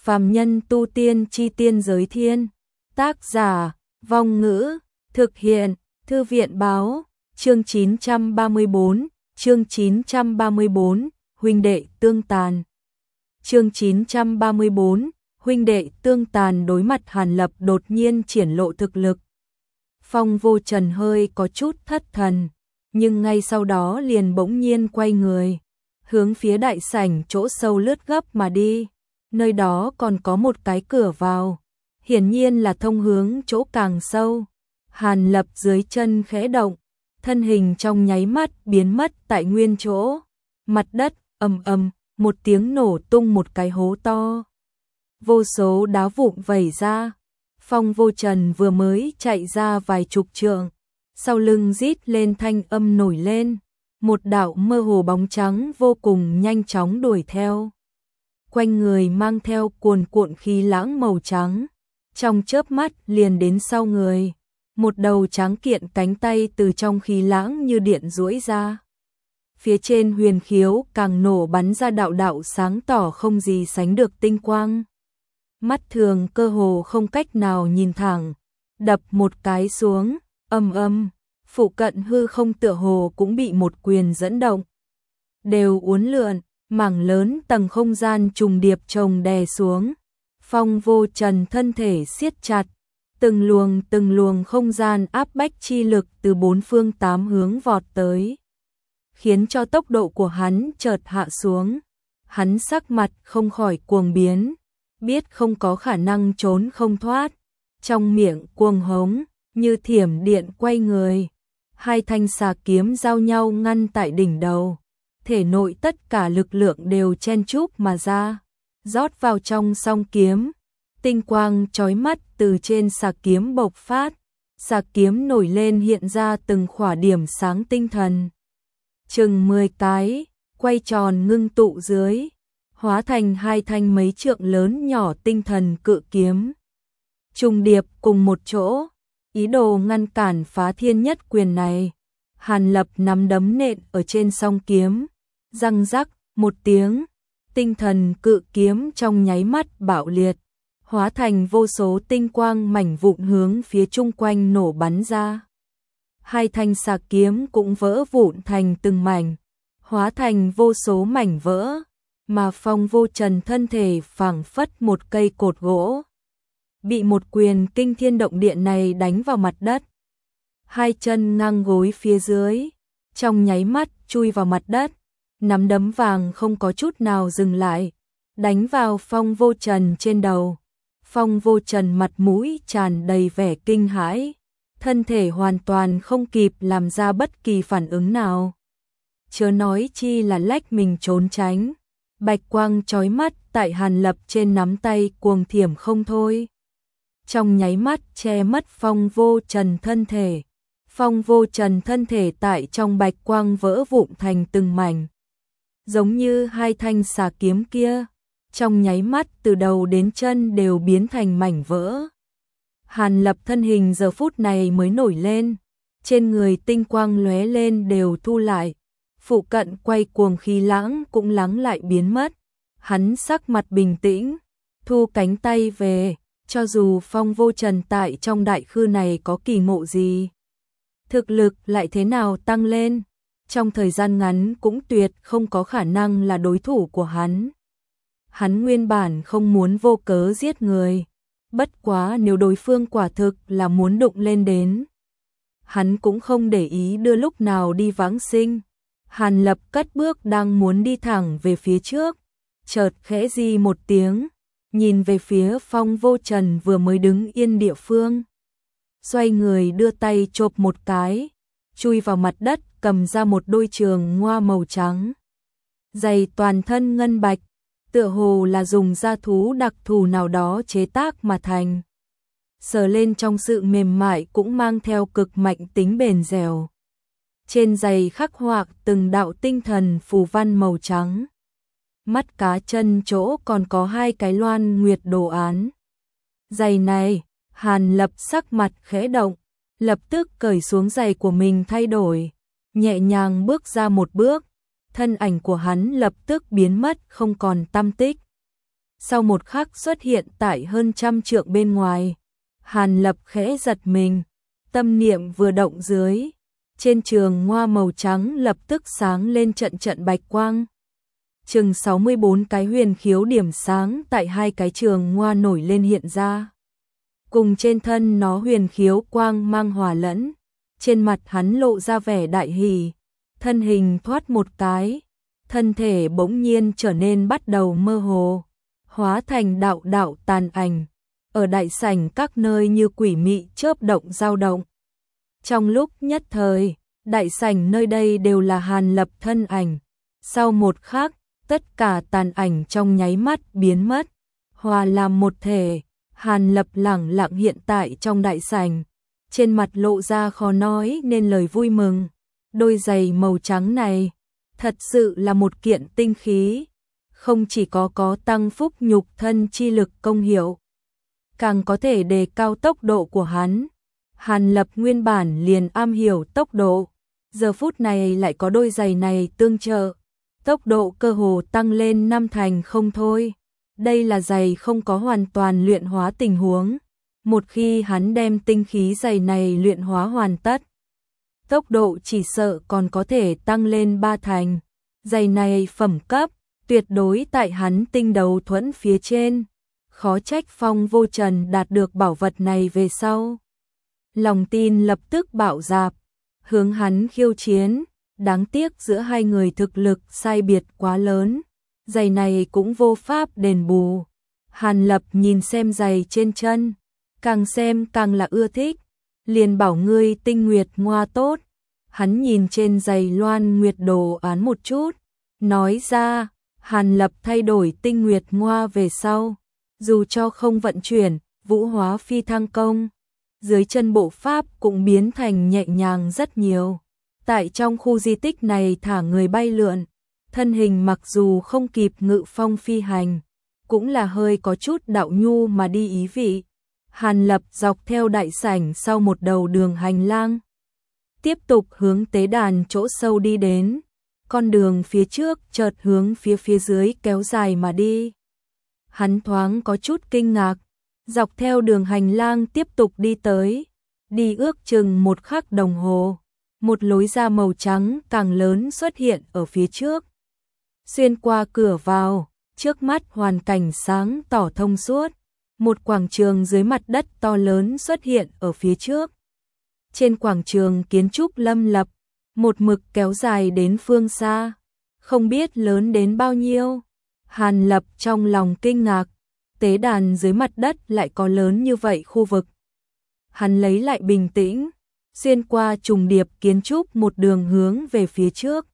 Phàm nhân tu tiên chi tiên giới thiên. Tác giả, Vong Ngữ, thực hiện, Thư viện báo, chương 934, chương 934, huynh đệ tương tàn. Chương 934, huynh đệ tương tàn. Đối mặt Hàn Lập đột nhiên triển lộ thực lực, Phong Vô Trần hơi có chút thất thần, nhưng ngay sau đó liền bỗng nhiên quay người, hướng phía đại sảnh chỗ sâu lướt gấp mà đi. Nơi đó còn có một cái cửa vào, hiển nhiên là thông hướng chỗ càng sâu. Hàn Lập dưới chân khẽ động, thân hình trong nháy mắt biến mất tại nguyên chỗ. Mặt đất ầm ầm, một tiếng nổ tung một cái hố to. Vô số đá vụn vẩy ra. Phong Vô Trần vừa mới chạy ra vài chục trượng, sau lưng rít lên thanh âm nổi lên, một đạo mơ hồ bóng trắng vô cùng nhanh chóng đuổi theo. Quanh người mang theo cuồn cuộn khí lãng màu trắng, trong chớp mắt liền đến sau người, một đầu trắng kiện cánh tay từ trong khí lãng như điện duỗi ra. Phía trên huyền khiếu càng nổ bắn ra đạo đạo sáng tỏ không gì sánh được tinh quang. Mắt thường cơ hồ không cách nào nhìn thẳng, đập một cái xuống, ầm ầm, phụ cận hư không tựa hồ cũng bị một quyền dẫn động, đều uốn lượn, mảng lớn tầng không gian trùng điệp chồng đè xuống. Phong Vô Trần thân thể siết chặt, từng luồng không gian áp bách chi lực từ bốn phương tám hướng vọt tới, khiến cho tốc độ của hắn chợt hạ xuống. Hắn sắc mặt không khỏi cuồng biến, biết không có khả năng trốn không thoát, trong miệng cuồng hống, như thiểm điện quay người. Hai thanh xà kiếm giao nhau ngăn tại đỉnh đầu, thể nội tất cả lực lượng đều chen chúc mà ra, rót vào trong song kiếm. Tinh quang chói mắt từ trên xà kiếm bộc phát, xà kiếm nổi lên hiện ra từng khỏa điểm sáng tinh thần. Chừng 10 cái, quay tròn ngưng tụ dưới, hóa thành hai thanh mấy trượng lớn nhỏ tinh thần cự kiếm. Trùng điệp cùng một chỗ, ý đồ ngăn cản phá thiên nhất quyền này. Hàn Lập nắm đấm nện ở trên song kiếm, răng rắc một tiếng, tinh thần cự kiếm trong nháy mắt bạo liệt, hóa thành vô số tinh quang mảnh vụn hướng phía chung quanh nổ bắn ra. Hai thanh xà kiếm cũng vỡ vụn thành từng mảnh, hóa thành vô số mảnh vỡ, mà Phong Vô Trần thân thể phảng phất một cây cột gỗ, bị một quyền kinh thiên động địa này đánh vào mặt đất. Hai chân ngang gối phía dưới, trong nháy mắt chui vào mặt đất, nắm đấm vàng không có chút nào dừng lại, đánh vào Phong Vô Trần trên đầu. Phong Vô Trần mặt mũi tràn đầy vẻ kinh hãi, thân thể hoàn toàn không kịp làm ra bất kỳ phản ứng nào, chớ nói chi là lách mình trốn tránh. Bạch quang chói mắt tại Hàn Lập trên nắm tay cuồng thiểm không thôi, trong nháy mắt che mất Phong Vô Trần thân thể. Phong Vô Trần thân thể tại trong bạch quang vỡ vụn thành từng mảnh, giống như hai thanh xà kiếm kia, trong nháy mắt từ đầu đến chân đều biến thành mảnh vỡ. Hàn Lập thân hình giờ phút này mới nổi lên, trên người tinh quang lóe lên đều thu lại, phụ cận quay cuồng khí lãng cũng lắng lại biến mất. Hắn sắc mặt bình tĩnh, thu cánh tay về, cho dù Phong Vô Trần tại trong đại khư này có kỳ ngộ gì, thực lực lại thế nào tăng lên, trong thời gian ngắn cũng tuyệt không có khả năng là đối thủ của hắn. Hắn nguyên bản không muốn vô cớ giết người, bất quá nếu đối phương quả thực là muốn đụng lên đến, hắn cũng không để ý đưa lúc nào đi vãng sinh. Hàn Lập cất bước đang muốn đi thẳng về phía trước, chợt khẽ di một tiếng, nhìn về phía Phong Vô Trần vừa mới đứng yên địa phương, xoay người đưa tay chộp một cái, chui vào mặt đất, cầm ra một đôi trường ngoa màu trắng, giày toàn thân ngân bạch, tựa hồ là dùng da thú đặc thù nào đó chế tác mà thành. Sờ lên trong sự mềm mại cũng mang theo cực mạnh tính bền dẻo. Trên giày khắc họa từng đạo tinh thần phù văn màu trắng. Mắt cá chân chỗ còn có hai cái loan nguyệt đồ án. Giày này, Hàn Lập sắc mặt khẽ động, lập tức cởi xuống giày của mình thay đổi, nhẹ nhàng bước ra một bước, thân ảnh của hắn lập tức biến mất không còn tăm tích. sau một khắc xuất hiện tại hơn 100 trượng bên ngoài. Hàn Lập khẽ giật mình, tâm niệm vừa động dưới, trên trường hoa màu trắng lập tức sáng lên trận trận bạch quang. Chừng 64 cái huyền khiếu điểm sáng tại hai cái trường hoa nổi lên hiện ra. Cùng trên thân nó huyền khiếu quang mang hòa lẫn, trên mặt hắn lộ ra vẻ đại hỉ, thân hình thoát một cái, thân thể bỗng nhiên trở nên bắt đầu mơ hồ, hóa thành đạo đạo tàn ảnh, ở đại sảnh các nơi như quỷ mị chớp động dao động. Trong lúc nhất thời, đại sảnh nơi đây đều là Hàn Lập thân ảnh, sau một khắc, tất cả tàn ảnh trong nháy mắt biến mất, hòa làm một thể. Hàn Lập lẳng lặng hiện tại trong đại sảnh, trên mặt lộ ra khó nói nên lời vui mừng. Đôi giày màu trắng này, thật sự là một kiện tinh khí, không chỉ có tăng phúc nhục thân chi lực công hiệu, càng có thể đề cao tốc độ của hắn. Hàn Lập nguyên bản liền am hiểu tốc độ, giờ phút này lại có đôi giày này tương trợ, tốc độ cơ hồ tăng lên 5 thành không thôi. Đây là giày không có hoàn toàn luyện hóa tình huống. Một khi hắn đem tinh khí giày này luyện hóa hoàn tất, tốc độ chỉ sợ còn có thể tăng lên 3 thành. Giày này phẩm cấp, tuyệt đối tại hắn tinh đấu thuẫn phía trên. Khó trách Phong Vô Trần đạt được bảo vật này về sau. Lòng tin lập tức bạo dạp, hướng hắn khiêu chiến. Đáng tiếc giữa hai người thực lực sai biệt quá lớn. Giày này cũng vô pháp đền bù. Hàn Lập nhìn xem giày trên chân, càng xem càng là ưa thích, liền bảo ngươi tinh nguyệt ngoa tốt. Hắn nhìn trên giày loan nguyệt đồ án một chút, nói ra, Hàn Lập thay đổi tinh nguyệt ngoa về sau, dù cho không vận chuyển, vũ hóa phi thăng công, dưới chân bộ pháp cũng biến thành nhẹ nhàng rất nhiều. Tại trong khu di tích này thả người bay lượn, thân hình mặc dù không kịp ngự phong phi hành, cũng là hơi có chút đạo nhu mà đi ý vị. Hàn Lập dọc theo đại sảnh sau một đầu đường hành lang, tiếp tục hướng tế đàn chỗ sâu đi đến. Con đường phía trước chợt hướng phía dưới kéo dài mà đi. Hắn thoáng có chút kinh ngạc, dọc theo đường hành lang tiếp tục đi tới, đi ước chừng 1 khắc đồng hồ, một lối ra màu trắng càng lớn xuất hiện ở phía trước. Xuyên qua cửa vào, trước mắt hoàn cảnh sáng tỏ thông suốt, một quảng trường dưới mặt đất to lớn xuất hiện ở phía trước. Trên quảng trường kiến trúc lâm lập, một mực kéo dài đến phương xa, không biết lớn đến bao nhiêu. Hàn Lập trong lòng kinh ngạc, tế đàn dưới mặt đất lại có lớn như vậy khu vực. Hắn lấy lại bình tĩnh, xuyên qua trùng điệp kiến trúc một đường hướng về phía trước.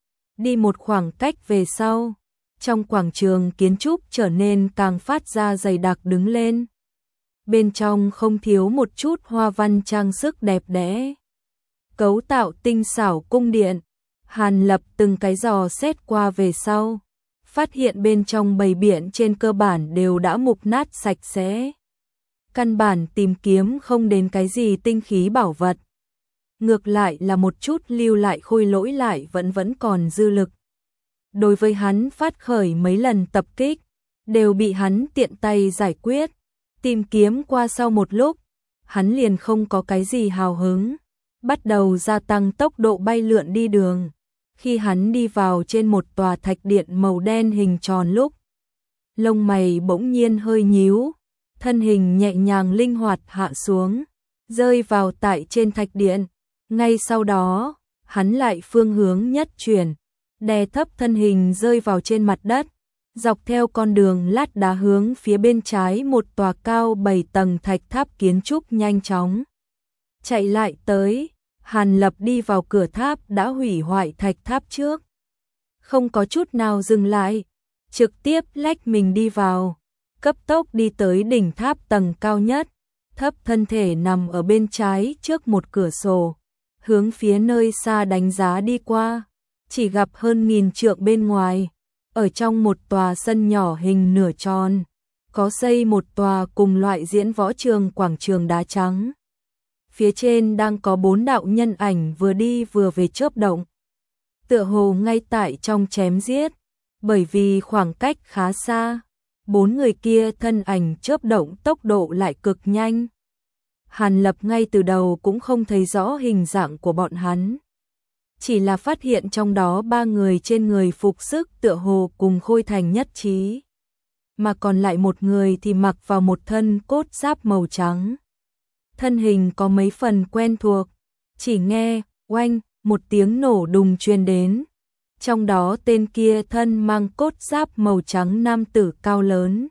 Đi một khoảng cách về sau, trong quảng trường kiến trúc trở nên càng phát ra dày đặc đứng lên. Bên trong không thiếu một chút hoa văn trang sức đẹp đẽ, cấu tạo tinh xảo cung điện. Hàn Lập từng cái dò xét qua về sau, phát hiện bên trong bày biện trên cơ bản đều đã mục nát sạch sẽ. Căn bản tìm kiếm không đến cái gì tinh khí bảo vật. Ngược lại là một chút lưu lại khôi lỗi lại vẫn còn dư lực. Đối với hắn phát khởi mấy lần tập kích, đều bị hắn tiện tay giải quyết. Tìm kiếm qua sau một lúc, hắn liền không có cái gì hào hứng, bắt đầu gia tăng tốc độ bay lượn đi đường. Khi hắn đi vào trên một tòa thạch điện màu đen hình tròn lúc, lông mày bỗng nhiên hơi nhíu, thân hình nhẹ nhàng linh hoạt hạ xuống, rơi vào tại trên thạch điện. Ngay sau đó, hắn lại phương hướng nhất chuyển, đè thấp thân hình rơi vào trên mặt đất, dọc theo con đường lát đá hướng phía bên trái một tòa cao 7 tầng thạch tháp kiến trúc nhanh chóng chạy lại tới. Hàn Lập đi vào cửa tháp đã hủy hoại thạch tháp trước, không có chút nào dừng lại, trực tiếp lách mình đi vào, cấp tốc đi tới đỉnh tháp tầng cao nhất, thấp thân thể nằm ở bên trái trước một cửa sổ, hướng phía nơi xa đánh giá đi qua, chỉ gặp hơn 1000 trượng bên ngoài, ở trong một tòa sân nhỏ hình nửa tròn, có xây một tòa cùng loại diễn võ trường quảng trường đá trắng. Phía trên đang có 4 đạo nhân ảnh vừa đi vừa về chớp động, tựa hồ ngay tại trong chém giết, bởi vì khoảng cách khá xa, 4 người kia thân ảnh chớp động tốc độ lại cực nhanh. Hàn Lập ngay từ đầu cũng không thấy rõ hình dạng của bọn hắn. Chỉ là phát hiện trong đó 3 người trên người phục sức tựa hồ cùng Khôi Thành nhất trí. Mà còn lại một người thì mặc vào một thân cốt giáp màu trắng. Thân hình có mấy phần quen thuộc, chỉ nghe, oanh, một tiếng nổ đùng truyền đến. Trong đó tên kia thân mang cốt giáp màu trắng nam tử cao lớn.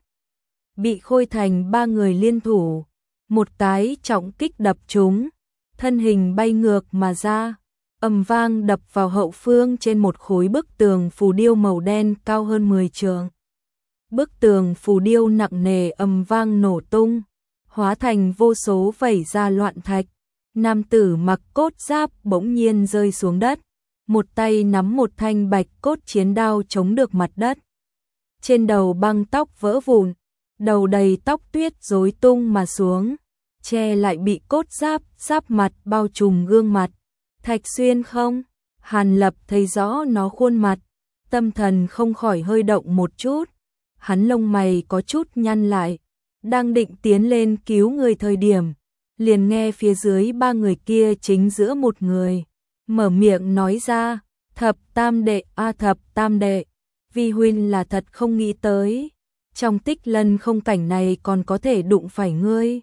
Bị Khôi Thành 3 người liên thủ, một cái trọng kích đập trúng, thân hình bay ngược mà ra, ầm vang đập vào hậu phương trên một khối bức tường phù điêu màu đen cao hơn 10 trượng. Bức tường phù điêu nặng nề ầm vang nổ tung, hóa thành vô số vẩy ra loạn thạch. Nam tử mặc cốt giáp bỗng nhiên rơi xuống đất, một tay nắm một thanh bạch cốt chiến đao chống được mặt đất. Trên đầu băng tóc vỡ vụn, đầu đầy tóc tuyết rối tung mà xuống, che lại bị cốt giáp mặt bao trùm gương mặt. Thạch Xuyên không? Hàn Lập thấy rõ nó khuôn mặt, tâm thần không khỏi hơi động một chút. Hắn lông mày có chút nhăn lại, đang định tiến lên cứu người thời điểm, liền nghe phía dưới 3 người kia chính giữa một người mở miệng nói ra, Thập Tam Đệ, Thập Tam Đệ, vi huynh là thật không nghĩ tới, trong Tích Lân không cảnh này còn có thể đụng phải ngươi.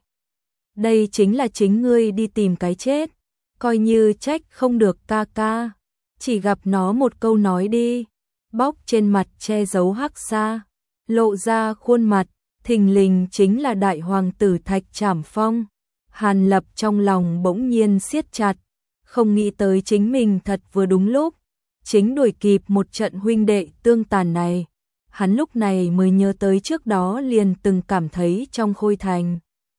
Đây chính là chính ngươi đi tìm cái chết, coi như trách không được ca ca, chỉ gặp nó một câu nói đi. Bóc trên mặt che giấu hắc xa, lộ ra khuôn mặt, thình lình chính là đại hoàng tử Thạch Trảm Phong. Hàn Lập trong lòng bỗng nhiên siết chặt, không nghĩ tới chính mình thật vừa đúng lúc, chính đuổi kịp một trận huynh đệ tương tàn này. Hắn lúc này mới nhớ tới trước đó liền từng cảm thấy trong Khôi Thành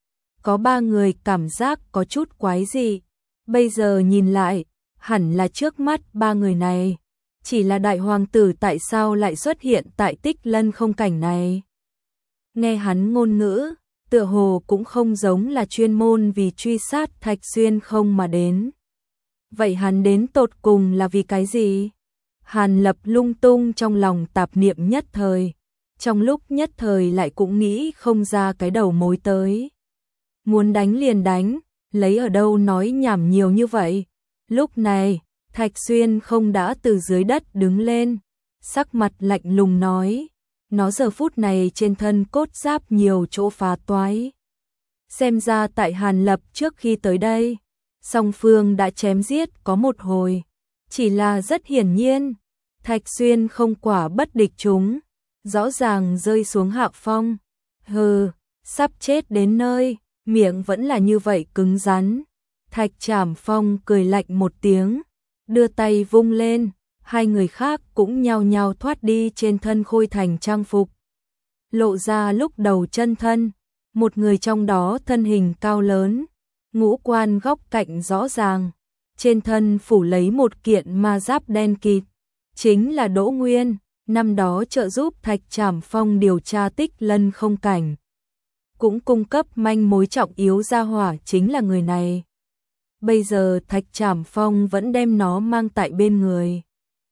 có 3 người cảm giác có chút quái dị. Bây giờ nhìn lại, hẳn là trước mắt 3 người này. Chỉ là đại hoàng tử tại sao lại xuất hiện tại Tích Lân không cảnh này? Nghe hắn ngôn ngữ, tựa hồ cũng không giống là chuyên môn vì truy sát Thạch Xuyên không mà đến. Vậy hắn đến tột cùng là vì cái gì? Hàn Lập lung tung trong lòng tạp niệm nhất thời, trong lúc nhất thời lại cũng nghĩ không ra cái đầu mối tới. Muốn đánh liền đánh, lấy ở đâu nói nhảm nhiều như vậy? Lúc này, Thạch Xuyên không đã từ dưới đất đứng lên, sắc mặt lạnh lùng nói, nó giờ phút này trên thân cốt giáp nhiều chỗ phá toái. Xem ra tại Hàn Lập trước khi tới đây, song phương đã chém giết có một hồi, chỉ là rất hiển nhiên, Thạch Xuyên không quả bất địch chúng, rõ ràng rơi xuống hạ phong. Hừ, sắp chết đến nơi, miệng vẫn là như vậy cứng rắn. Thạch Trảm Phong cười lạnh một tiếng, đưa tay vung lên, 2 người khác cũng nhao nhao thoát đi trên thân Khôi Thành trang phục. Lộ ra lúc đầu chân thân, một người trong đó thân hình cao lớn, ngũ quan góc cạnh rõ ràng, trên thân phủ lấy một kiện ma giáp đen kịt, chính là Đỗ Nguyên, năm đó trợ giúp Thạch Trảm Phong điều tra Tích Lân không cảnh. Cũng cung cấp manh mối trọng yếu ra hỏa chính là người này. Bây giờ Thạch Trảm Phong vẫn đem nó mang tại bên người.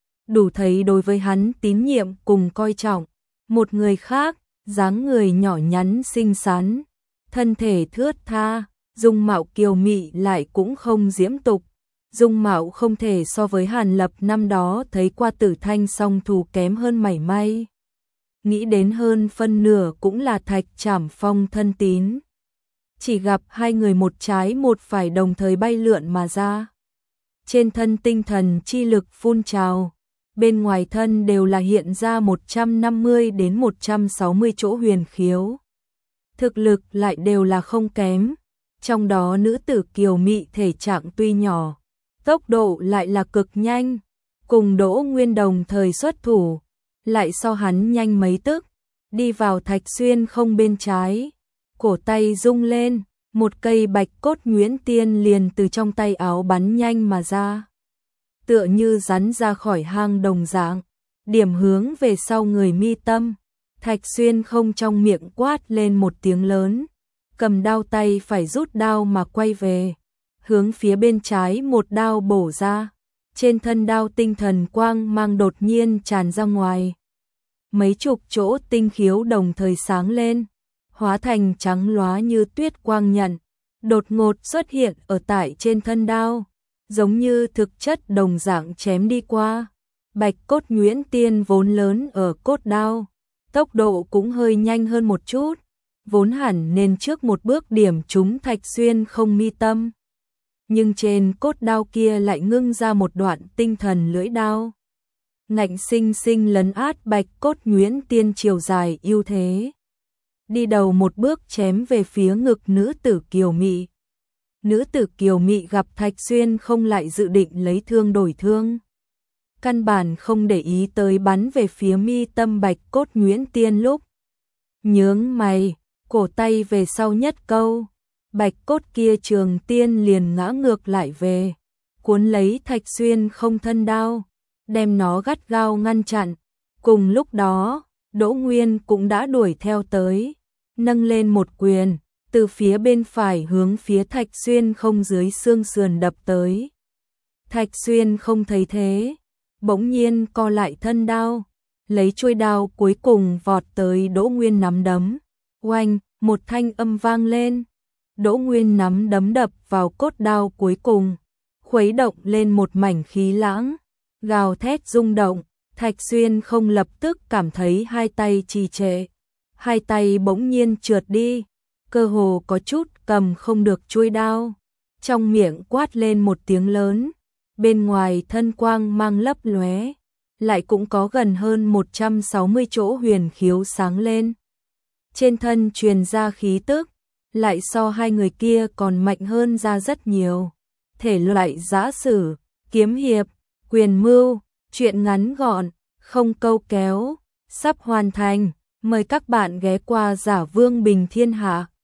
Đủ thấy đối với hắn tín nhiệm cùng coi trọng. Một người khác, dáng người nhỏ nhắn xinh xắn, thân thể thướt tha, dung mạo kiều mị lại cũng không diễm tục. Dung mạo không thể so với Hàn Lập năm đó thấy qua Tử Thanh song thủ kém hơn mảy may. Nghĩ đến hơn phân nửa cũng là Thạch Trảm Phong thân tín. Chỉ gặp 2 người một trái một phải đồng thời bay lượn mà ra. Trên thân tinh thần chi lực phun trào, bên ngoài thân đều là hiện ra 150 đến 160 chỗ huyền khiếu. Thực lực lại đều là không kém, trong đó nữ tử kiều mị thể trạng tuy nhỏ, tốc độ lại là cực nhanh, cùng Đỗ Nguyên đồng thời xuất thủ, lại so hắn nhanh mấy tức, đi vào Thạch Xuyên không bên trái, cổ tay rung lên, một cây bạch cốt nhuyễn tiên liền từ trong tay áo bắn nhanh mà ra. Tựa như rắn ra khỏi hang đồng dạng, điểm hướng về sau người mi tâm. Thạch Xuyên không trong miệng quát lên một tiếng lớn, cầm đao tay phải rút đao mà quay về, hướng phía bên trái một đao bổ ra. Trên thân đao tinh thần quang mang đột nhiên tràn ra ngoài. mấy chục chỗ tinh khiếu đồng thời sáng lên, hóa thành trắng lóa như tuyết quang nhận, đột ngột xuất hiện ở tại trên thân đao, giống như thực chất đồng dạng chém đi qua. Bạch cốt nhuyễn tiên vốn lớn ở cốt đao, tốc độ cũng hơi nhanh hơn một chút, vốn hẳn nên trước một bước điểm trúng Thạch Xuyên không mi tâm. Nhưng trên cốt đao kia lại ngưng ra một đoạn tinh thần lưỡi đao, ngạnh sinh sinh lấn át bạch cốt nhuyễn tiên chiều dài ưu thế. Đi đầu một bước chém về phía ngực nữ tử kiều mị. Nữ tử kiều mị gặp Thạch Xuyên không lại dự định lấy thương đổi thương. Căn bản không để ý tới bắn về phía mi tâm bạch cốt nhuyễn tiên lúc. Nhướng mày, cổ tay về sau nhất câu, bạch cốt kia trường tiên liền ngã ngược lại về, cuốn lấy Thạch Xuyên không thân đao, đem nó gắt gao ngăn chặn. Cùng lúc đó, Đỗ Nguyên cũng đã đuổi theo tới, nâng lên một quyền, từ phía bên phải hướng phía Thạch Xuyên không dưới xương sườn đập tới. Thạch Xuyên không thấy thế, bỗng nhiên co lại thân đao, lấy chuôi đao cuối cùng vọt tới Đỗ Nguyên nắm đấm. Oanh, một thanh âm vang lên. Đỗ Nguyên nắm đấm đập vào cốt đao cuối cùng, khuấy động lên một mảnh khí lãng, gào thét rung động. Thạch Xuyên không lập tức cảm thấy hai tay trì trệ, hai tay bỗng nhiên trượt đi, cơ hồ có chút cầm không được chuôi đao, trong miệng quát lên một tiếng lớn, bên ngoài thân quang mang lấp lóe, lại cũng có gần hơn 160 chỗ huyền khiếu sáng lên. Trên thân truyền ra khí tức, lại so hai người kia còn mạnh hơn ra rất nhiều. Thể loại giã sử, kiếm hiệp, quyền mưu, truyện ngắn gọn, không câu kéo, sắp hoàn thành. Mời các bạn ghé qua Giả Vương Bình Thiên Hạ.